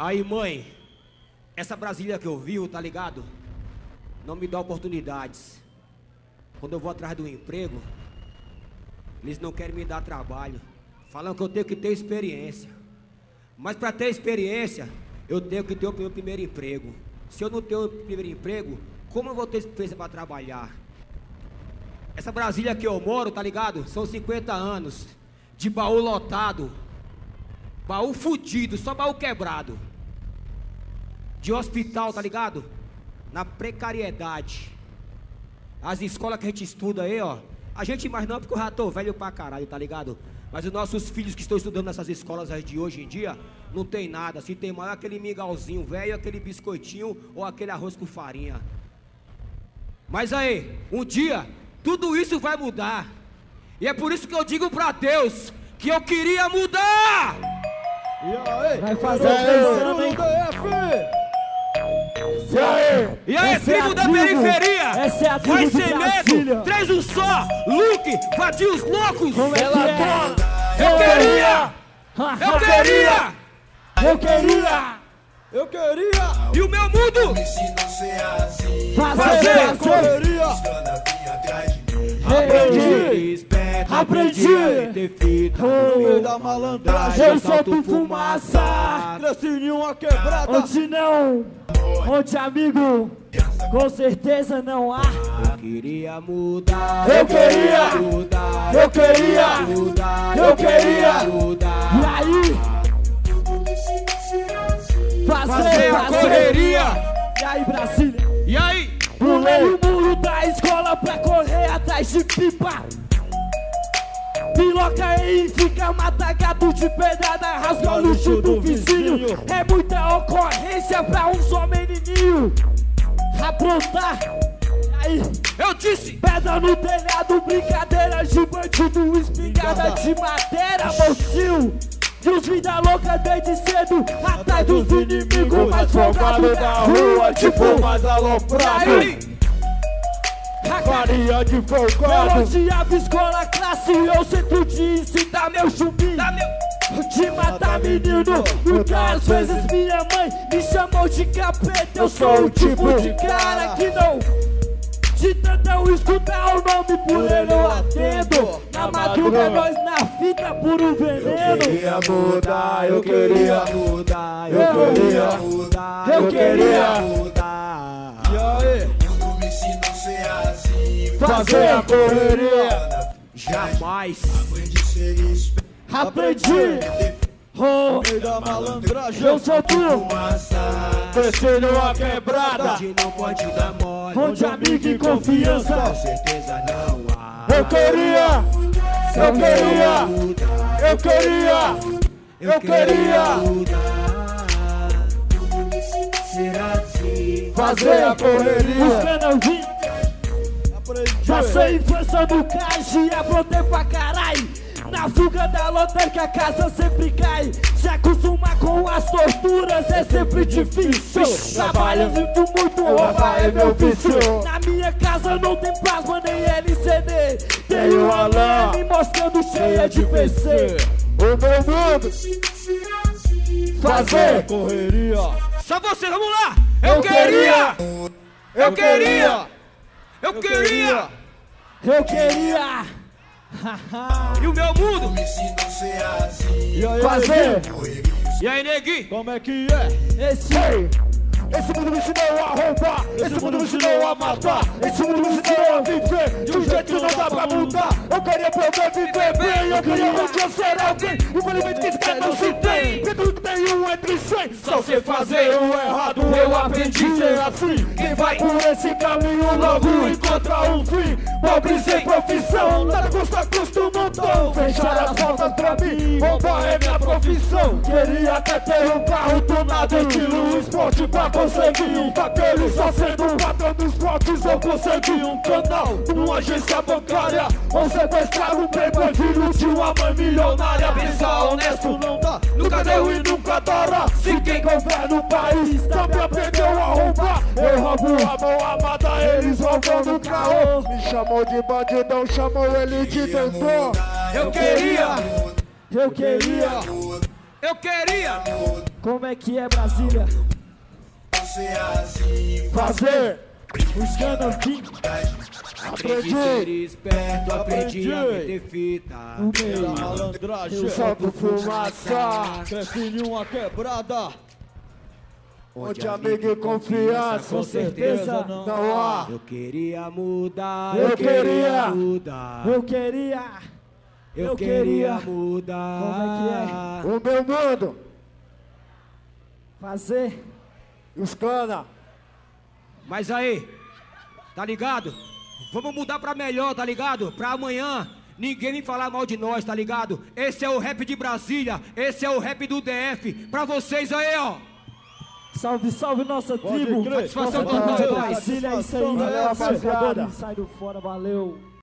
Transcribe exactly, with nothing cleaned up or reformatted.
Aí, mãe, essa Brasília que eu vivo, tá ligado? Não me dá oportunidades. Quando eu vou atrás do emprego, eles não querem me dar trabalho. Falam que eu tenho que ter experiência. Mas para ter experiência, eu tenho que ter o meu primeiro emprego. Se eu não tenho o primeiro emprego, como eu vou ter experiência para trabalhar? Essa Brasília que eu moro, tá ligado? São cinquenta anos de baú lotado, baú fudido, só baú quebrado. De hospital, tá ligado? Na precariedade. As escolas que a gente estuda aí, ó. A gente mais não, porque eu já tô velho pra caralho, tá ligado? Mas os nossos filhos que estão estudando nessas escolas aí de hoje em dia, não tem nada. Se tem mais aquele mingauzinho velho, aquele biscoitinho ou aquele arroz com farinha. Mas aí, um dia, tudo isso vai mudar. E é por isso que eu digo pra Deus que eu queria mudar. E aí? Vai fazer o pensando, hein? E aí? E aí, tribo da periferia? Essa é a tribo Vai de sem Brasília. medo, três um só, Luke, vadios loucos. Como é que é? Eu queria! Eu queria! Eu queria! Eu queria! E o meu mundo? Fazer a correria! Aprendi! Aprendi! Ter fita Oh, no meio da malandragem, eu solto fumaça! Cresci em uma quebrada! Onde não, onde amigo, com certeza não há. Eu queria mudar. Eu queria mudar. Eu queria mudar. Eu queria mudar. E aí? Fazer, Fazer a correria. E aí, Brasília? E aí? Pulei o muro da escola pra correr atrás de pipa. Piloca e fica matagado de pedrada, rasga o luxo do vizinho. É muita ocorrência pra um só menininho aprontar. Aí, Eu disse! pedra no telhado, brincadeira de bandido, espingarda de madeira, mocinho. E os vida louca desde cedo, atrás dos inimigos mais folgados da rua, tipo mais aloprado! aí, Faria de folgado! elogiava escola, classe, eu centro de ensinar meu chumbinho. Dá meu... De matar menino, muitas vezes minha mãe me chamou de capeta. Eu sou o tipo de cara que não, de tanto eu escutar o nome por ele eu atendo. Na madruga nós na fita puro veneno. Queria mudar, eu queria mudar. Eu queria mudar. Eu queria mudar. E aí? Fazer a correria. Jamais. Aprendi. Oh, Meio da malandragem! eu sou tu. Cresci numa quebrada! Onde não pode dar mole. Onde amigo e confiança. Com certeza não há. Eu queria! Eu queria! Eu queria! Eu queria! Será assim? Fazer a correria! Buscando eu vim. Aprendi! Passei infância no caixa e aprontei pra caralho. Na fuga da lotérica a casa sempre cai. Se acostumar com as torturas é sempre difícil. Trabalhando muito, rouba é meu vício. Na minha casa não tem plasma nem L C D. Tenho uma lã me mostrando cheia de P C. O meu mundo! Fazer correria! Só você, vamos lá! Eu queria! Eu queria! Eu queria! Eu queria. E o meu mundo? E aí, Fazer. E aí, neguinho? como é que é? Esse Esse mundo me ensinou a roubar, esse mundo me ensinou a matar, esse mundo me ensinou a viver de um jeito que não dá pra mudar. Eu queria poder viver bem, eu queria um dia ser alguém. Infelizmente que esse cara não se tem, porque tudo que tem um entre cem. Só sei fazer o errado, eu aprendi a ser assim. Quem vai por esse caminho logo encontra um fim. Pobre sem profissão, nada custa custo montão. Fechar as portas pra mim, roubar é minha profissão. Queria até ter um carro tunado estilo esporte pra consegui um papel, só sendo o patrão dos blocos eu consegui um canal, uma agência bancária, ou sequestrar um playboy filho de uma mãe milionária. Pensar honesto não dá, nunca deu e nunca dará. Se quem governa o país também aprendeu a roubar, eu roubo a mão amada, eles roubam no carro. Me chamou de bandidão, chamou ele de doutor. Eu queria! eu queria. Eu queria! Como é que é Brasília? Você assim fazer os canantinhos. Aprendi ser esperto, aprendi a meter fita. No meio Da malandragem, eu solto fumaça. cresce uma quebrada. Onde amigo e confiança, com certeza não há. Eu queria mudar, Eu queria. mudar. Eu queria. Eu, eu queria, queria. mudar. Como O meu mundo, Fazer. os cana. Mas aí, tá ligado? Vamos mudar pra melhor, tá ligado? Pra amanhã ninguém me falar mal de nós, tá ligado? Esse é o rap de Brasília, esse é o rap do D F. Pra vocês aí, ó. Salve, salve nossa Pode tribo. crer. Satisfação Nossa total, tribo, pai. Brasília, é isso aí. Valeu, rapaziada. Sai do fora, valeu.